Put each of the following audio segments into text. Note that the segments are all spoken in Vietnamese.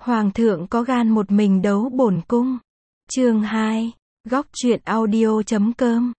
Hoàng thượng có gan một mình đấu bổn cung. Chương 2. Góc truyện audio.com.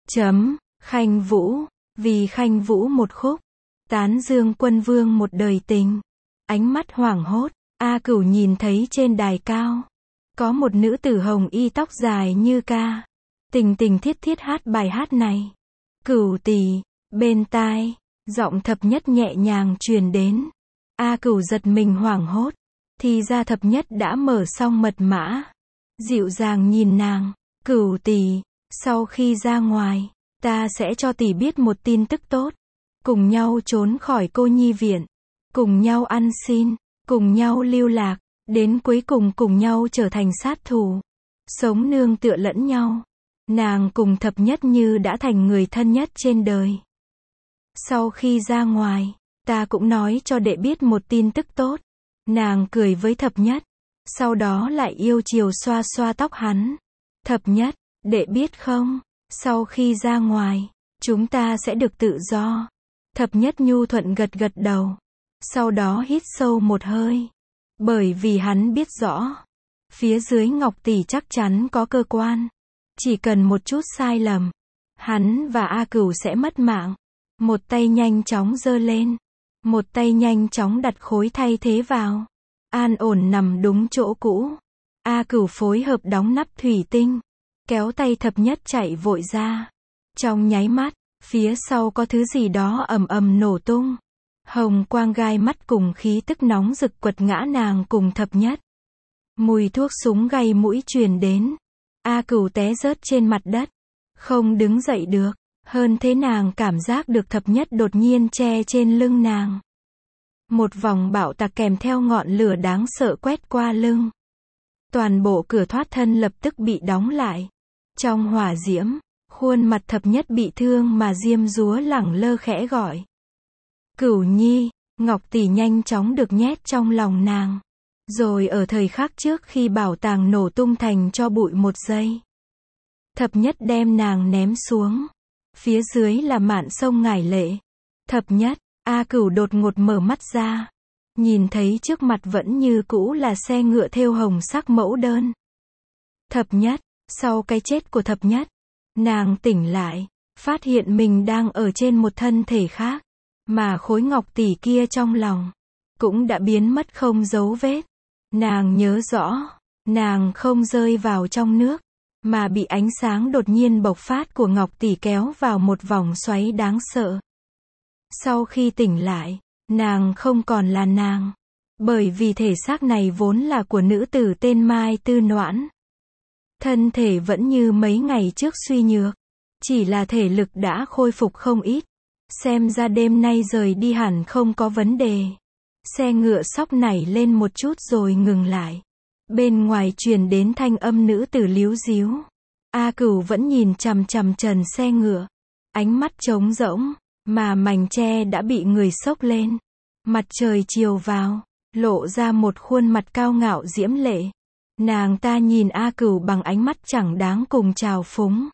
Khanh Vũ. Vì Khanh Vũ một khúc. Tán dương quân vương một đời tình. Ánh mắt hoảng hốt, A Cửu nhìn thấy trên đài cao có một nữ tử hồng y tóc dài như ca. Tình tình thiết thiết hát bài hát này. Cửu tỷ, bên tai, giọng thập nhất nhẹ nhàng truyền đến. A Cửu giật mình hoảng hốt. Thì ra thập nhất đã mở xong mật mã. Dịu dàng nhìn nàng. Cửu tỷ, sau khi ra ngoài, ta sẽ cho tỷ biết một tin tức tốt. Cùng nhau trốn khỏi cô nhi viện. Cùng nhau ăn xin. Cùng nhau lưu lạc. Đến cuối cùng cùng nhau trở thành sát thủ. Sống nương tựa lẫn nhau. Nàng cùng thập nhất như đã thành người thân nhất trên đời. Sau khi ra ngoài, ta cũng nói cho đệ biết một tin tức tốt. Nàng cười với thập nhất. Sau đó lại yêu chiều xoa xoa tóc hắn. Thập nhất, đệ biết không, sau khi ra ngoài, chúng ta sẽ được tự do. Thập nhất nhu thuận gật gật đầu. Sau đó hít sâu một hơi. Bởi vì hắn biết rõ, phía dưới Ngọc tỷ chắc chắn có cơ quan. Chỉ cần một chút sai lầm, hắn và A Cửu sẽ mất mạng. Một tay nhanh chóng giơ lên. Một tay nhanh chóng đặt khối thay thế vào. An ổn nằm đúng chỗ cũ. A Cửu phối hợp đóng nắp thủy tinh. Kéo tay thập nhất chạy vội ra. Trong nháy mắt, phía sau có thứ gì đó ầm ầm nổ tung. Hồng quang gai mắt cùng khí tức nóng rực quật ngã nàng cùng thập nhất. Mùi thuốc súng gây mũi truyền đến. A Cửu té rớt trên mặt đất. Không đứng dậy được. Hơn thế nàng cảm giác được thập nhất đột nhiên che trên lưng nàng. Một vòng bạo tạc kèm theo ngọn lửa đáng sợ quét qua lưng. Toàn bộ cửa thoát thân lập tức bị đóng lại. Trong hỏa diễm, khuôn mặt thập nhất bị thương mà diêm dúa lẳng lơ khẽ gọi. Cửu nhi, Ngọc tỷ nhanh chóng được nhét trong lòng nàng. Rồi ở thời khắc trước khi bảo tàng nổ tung thành cho bụi một giây. Thập nhất đem nàng ném xuống. Phía dưới là mạn sông ngải lệ. Thập nhất, A Cửu đột ngột mở mắt ra. Nhìn thấy trước mặt vẫn như cũ là xe ngựa thêu hồng sắc mẫu đơn. Thập nhất, sau cái chết của thập nhất, nàng tỉnh lại, phát hiện mình đang ở trên một thân thể khác. Mà khối ngọc tỷ kia trong lòng, cũng đã biến mất không dấu vết. Nàng nhớ rõ, nàng không rơi vào trong nước, mà bị ánh sáng đột nhiên bộc phát của ngọc tỷ kéo vào một vòng xoáy đáng sợ. Sau khi tỉnh lại, nàng không còn là nàng. Bởi vì thể xác này vốn là của nữ tử tên Mai Tư Noãn. Thân thể vẫn như mấy ngày trước suy nhược. Chỉ là thể lực đã khôi phục không ít. Xem ra đêm nay rời đi hẳn không có vấn đề. Xe ngựa sóc nảy lên một chút rồi ngừng lại. Bên ngoài truyền đến thanh âm nữ tử líu díu. A Cửu vẫn nhìn chằm chằm trần xe ngựa. Ánh mắt trống rỗng. Mà mảnh tre đã bị người xốc lên. Mặt trời chiều vào. Lộ ra một khuôn mặt cao ngạo diễm lệ. Nàng ta nhìn A Cửu bằng ánh mắt chẳng đáng cùng trào phúng.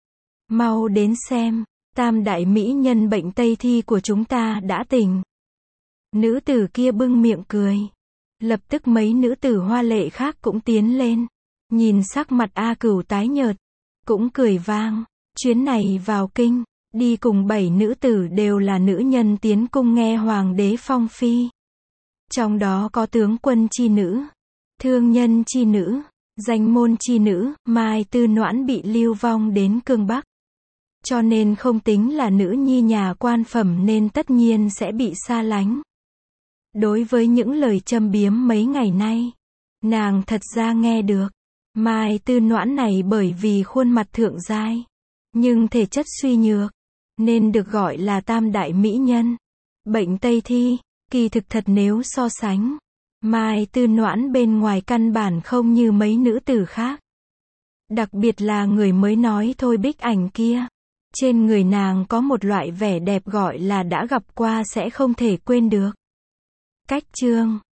Mau đến xem. Tam đại mỹ nhân bệnh Tây Thi của chúng ta đã tỉnh. Nữ tử kia bưng miệng cười. Lập tức mấy nữ tử hoa lệ khác cũng tiến lên. Nhìn sắc mặt A Cửu tái nhợt. Cũng cười vang. Chuyến này vào kinh. Đi cùng 7 nữ tử đều là nữ nhân tiến cung nghe hoàng đế phong phi. Trong đó có tướng quân chi nữ. Thương nhân chi nữ. Danh môn chi nữ. Mai Tư Noãn bị lưu vong đến cương Bắc. Cho nên không tính là nữ nhi nhà quan phẩm nên tất nhiên sẽ bị xa lánh. Đối với những lời châm biếm mấy ngày nay, nàng thật ra nghe được. Mai Tư Noãn này bởi vì khuôn mặt thượng giai, nhưng thể chất suy nhược, nên được gọi là tam đại mỹ nhân. Bệnh Tây Thi, kỳ thực thật nếu so sánh, Mai Tư Noãn bên ngoài căn bản không như mấy nữ tử khác. Đặc biệt là người mới nói thôi Bích Ảnh kia. Trên người nàng có một loại vẻ đẹp gọi là đã gặp qua sẽ không thể quên được. Cách chương